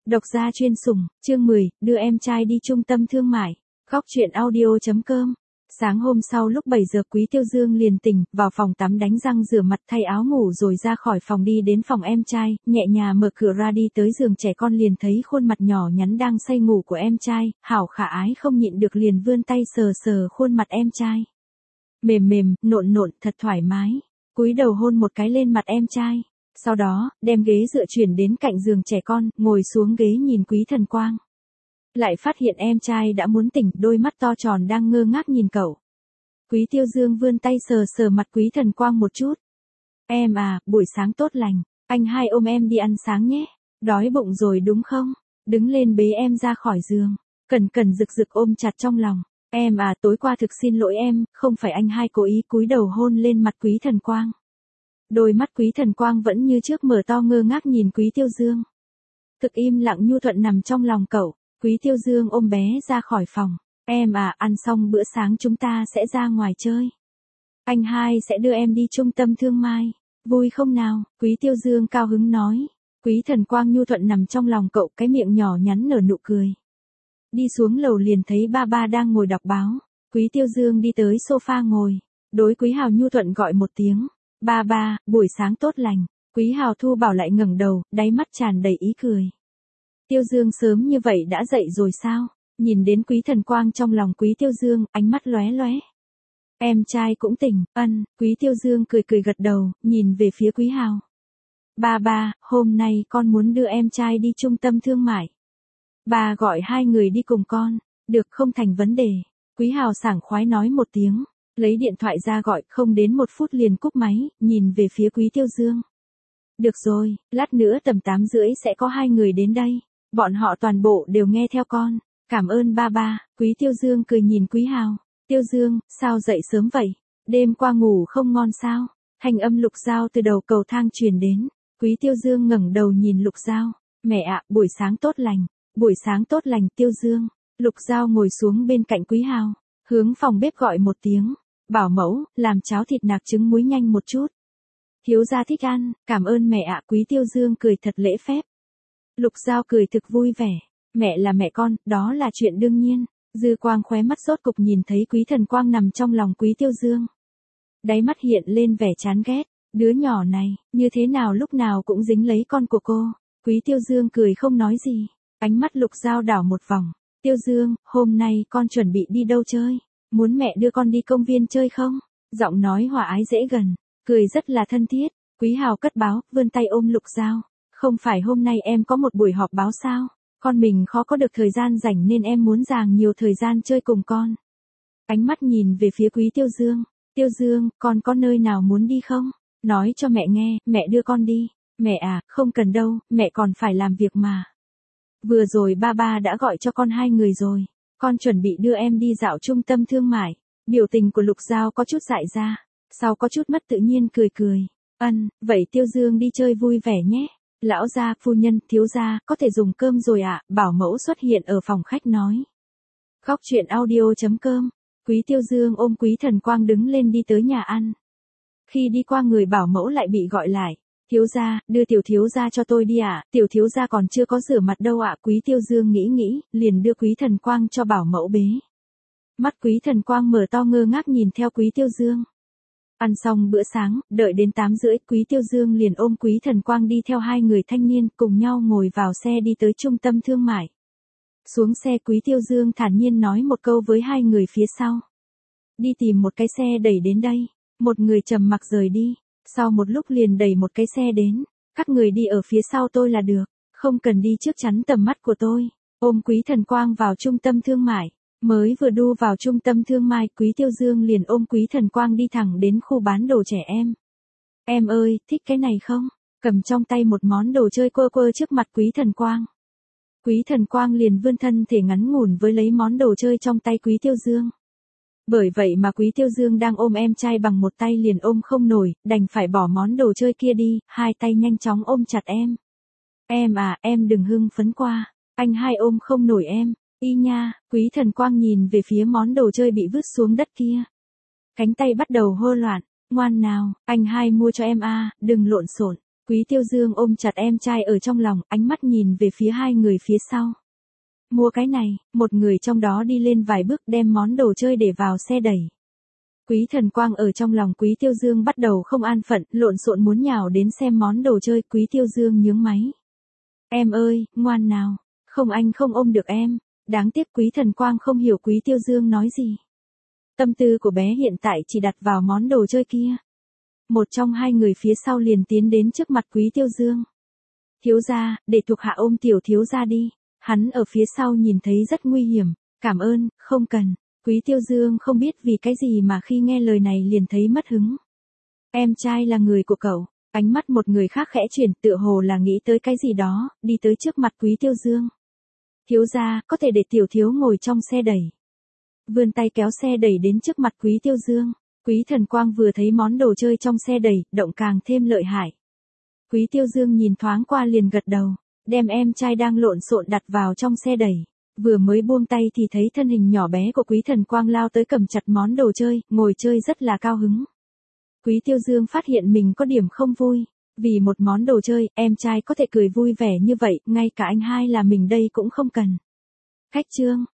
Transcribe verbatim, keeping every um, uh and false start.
Độc gia chuyên sủng, chương mười, đưa em trai đi trung tâm thương mại. Góc truyện audio chấm com. Sáng hôm sau lúc bảy giờ Quý Tiêu Dương liền tỉnh, vào phòng tắm đánh răng rửa mặt thay áo ngủ rồi ra khỏi phòng đi đến phòng em trai, nhẹ nhàng mở cửa ra đi tới giường trẻ con liền thấy khuôn mặt nhỏ nhắn đang say ngủ của em trai, Hảo khả ái không nhịn được liền vươn tay sờ sờ khuôn mặt em trai. Mềm mềm, nộn nộn, thật thoải mái. Cúi đầu hôn một cái lên mặt em trai. Sau đó, đem ghế dựa chuyển đến cạnh giường trẻ con, ngồi xuống ghế nhìn Quý Thần Quang. Lại phát hiện em trai đã muốn tỉnh, đôi mắt to tròn đang ngơ ngác nhìn cậu. Quý Tiêu Dương vươn tay sờ sờ mặt Quý Thần Quang một chút. Em à, buổi sáng tốt lành, anh hai ôm em đi ăn sáng nhé. Đói bụng rồi đúng không? Đứng lên bế em ra khỏi giường. Cẩn cẩn rực rực ôm chặt trong lòng. Em à, tối qua thực xin lỗi em, không phải anh hai cố ý cúi đầu hôn lên mặt Quý Thần Quang. Đôi mắt Quý Thần Quang vẫn như trước mở to ngơ ngác nhìn Quý Tiêu Dương. Thực im lặng nhu thuận nằm trong lòng cậu. Quý Tiêu Dương ôm bé ra khỏi phòng. Em à, ăn xong bữa sáng chúng ta sẽ ra ngoài chơi. Anh hai sẽ đưa em đi trung tâm thương mại. Vui không nào? Quý Tiêu Dương cao hứng nói. Quý Thần Quang nhu thuận nằm trong lòng cậu, cái miệng nhỏ nhắn nở nụ cười. Đi xuống lầu liền thấy ba ba đang ngồi đọc báo. Quý Tiêu Dương đi tới sofa ngồi. Đối Quý Hào nhu thuận gọi một tiếng. Ba ba, buổi sáng tốt lành. Quý Hào Thu bảo lại ngẩng đầu, đáy mắt tràn đầy ý cười. Tiêu Dương sớm như vậy đã dậy rồi sao? Nhìn đến Quý Thần Quang trong lòng Quý Tiêu Dương, ánh mắt lóe lóe. Em trai cũng tỉnh, ân, Quý Tiêu Dương cười cười gật đầu, nhìn về phía Quý Hào. Ba ba, hôm nay con muốn đưa em trai đi trung tâm thương mại. Ba gọi hai người đi cùng con, được không thành vấn đề. Quý Hào sảng khoái nói một tiếng. Lấy điện thoại ra gọi, không đến một phút liền cúp máy, nhìn về phía Quý Tiêu Dương. Được rồi, lát nữa tầm tám rưỡi sẽ có hai người đến đây. Bọn họ toàn bộ đều nghe theo con. Cảm ơn ba ba. Quý Tiêu Dương cười nhìn Quý Hào. Tiêu Dương, sao dậy sớm vậy? Đêm qua ngủ không ngon sao? Thanh âm Lục Giao từ đầu cầu thang truyền đến. Quý Tiêu Dương ngẩng đầu nhìn Lục Giao. Mẹ ạ, buổi sáng tốt lành. Buổi sáng tốt lành Tiêu Dương. Lục Giao ngồi xuống bên cạnh Quý Hào. Hướng phòng bếp gọi một tiếng. Bảo mẫu, làm cháo thịt nạc trứng muối nhanh một chút. Thiếu gia thích ăn, cảm ơn mẹ ạ. Quý Tiêu Dương cười thật lễ phép. Lục Giao cười thực vui vẻ. Mẹ là mẹ con, đó là chuyện đương nhiên. Dư quang khóe mắt rốt cục nhìn thấy Quý Thần Quang nằm trong lòng Quý Tiêu Dương. Đáy mắt hiện lên vẻ chán ghét. Đứa nhỏ này, như thế nào lúc nào cũng dính lấy con của cô. Quý Tiêu Dương cười không nói gì. Ánh mắt Lục Giao đảo một vòng. Tiêu Dương, hôm nay con chuẩn bị đi đâu chơi? Muốn mẹ đưa con đi công viên chơi không? Giọng nói hòa ái dễ gần, cười rất là thân thiết. Quý Hào cất báo, vươn tay ôm Lục Giao. Không phải hôm nay em có một buổi họp báo sao? Con mình khó có được thời gian rảnh nên em muốn dành nhiều thời gian chơi cùng con. Ánh mắt nhìn về phía Quý Tiêu Dương. Tiêu Dương, con có nơi nào muốn đi không? Nói cho mẹ nghe, mẹ đưa con đi. Mẹ à, không cần đâu, mẹ còn phải làm việc mà. Vừa rồi ba ba đã gọi cho con hai người rồi. Con chuẩn bị đưa em đi dạo trung tâm thương mại. Biểu tình của Lục Giao có chút dại ra. Sau có chút mất tự nhiên cười cười. Ân, vậy Tiêu Dương đi chơi vui vẻ nhé. Lão gia, phu nhân, thiếu gia, có thể dùng cơm rồi ạ. Bảo mẫu xuất hiện ở phòng khách nói. Góc truyện audio chấm com. Quý Tiêu Dương ôm Quý Thần Quang đứng lên đi tới nhà ăn. Khi đi qua người bảo mẫu lại bị gọi lại. Thiếu gia, đưa tiểu thiếu gia cho tôi đi ạ. Tiểu thiếu gia còn chưa có rửa mặt đâu ạ. Quý Tiêu Dương nghĩ nghĩ, liền đưa Quý Thần Quang cho bảo mẫu bế. Mắt Quý Thần Quang mở to ngơ ngác nhìn theo Quý Tiêu Dương. Ăn xong bữa sáng, đợi đến tám rưỡi, Quý Tiêu Dương liền ôm Quý Thần Quang đi theo hai người thanh niên cùng nhau ngồi vào xe đi tới trung tâm thương mại. Xuống xe Quý Tiêu Dương thản nhiên nói một câu với hai người phía sau. Đi tìm một cái xe đẩy đến đây. Một người trầm mặc rời đi. Sau một lúc liền đẩy một cái xe đến. Các người đi ở phía sau tôi là được. Không cần đi trước chắn tầm mắt của tôi. Ôm Quý Thần Quang vào trung tâm thương mại. Mới vừa đu vào trung tâm thương mại, Quý Tiêu Dương liền ôm Quý Thần Quang đi thẳng đến khu bán đồ trẻ em. Em ơi, thích cái này không? Cầm trong tay một món đồ chơi quơ quơ trước mặt Quý Thần Quang. Quý Thần Quang liền vươn thân thể ngắn ngủn với lấy món đồ chơi trong tay Quý Tiêu Dương. Bởi vậy mà Quý Tiêu Dương đang ôm em trai bằng một tay liền ôm không nổi, đành phải bỏ món đồ chơi kia đi, hai tay nhanh chóng ôm chặt em. Em à, em đừng hưng phấn qua, anh hai ôm không nổi em. Y nha, Quý Thần Quang nhìn về phía món đồ chơi bị vứt xuống đất kia. Cánh tay bắt đầu hô loạn, ngoan nào, anh hai mua cho em a, đừng lộn xộn. Quý Tiêu Dương ôm chặt em trai ở trong lòng, ánh mắt nhìn về phía hai người phía sau. Mua cái này, một người trong đó đi lên vài bước đem món đồ chơi để vào xe đẩy. Quý Thần Quang ở trong lòng Quý Tiêu Dương bắt đầu không an phận, lộn xộn muốn nhào đến xem món đồ chơi. Quý Tiêu Dương nhướng máy. Em ơi, ngoan nào, không anh không ôm được em. Đáng tiếc Quý Thần Quang không hiểu Quý Tiêu Dương nói gì. Tâm tư của bé hiện tại chỉ đặt vào món đồ chơi kia. Một trong hai người phía sau liền tiến đến trước mặt Quý Tiêu Dương. Thiếu gia, để thuộc hạ ôm tiểu thiếu gia đi. Hắn ở phía sau nhìn thấy rất nguy hiểm. Cảm ơn, không cần. Quý Tiêu Dương không biết vì cái gì mà khi nghe lời này liền thấy mất hứng. Em trai là người của cậu. Ánh mắt một người khác khẽ chuyển, tựa hồ là nghĩ tới cái gì đó, đi tới trước mặt Quý Tiêu Dương. Thiếu gia, có thể để tiểu thiếu ngồi trong xe đẩy. Vươn tay kéo xe đẩy đến trước mặt Quý Tiêu Dương. Quý Thần Quang vừa thấy món đồ chơi trong xe đẩy, động càng thêm lợi hại. Quý Tiêu Dương nhìn thoáng qua liền gật đầu, đem em trai đang lộn xộn đặt vào trong xe đẩy. Vừa mới buông tay thì thấy thân hình nhỏ bé của Quý Thần Quang lao tới cầm chặt món đồ chơi, ngồi chơi rất là cao hứng. Quý Tiêu Dương phát hiện mình có điểm không vui. Vì một món đồ chơi, em trai có thể cười vui vẻ như vậy, ngay cả anh hai là mình đây cũng không cần. Khách trương,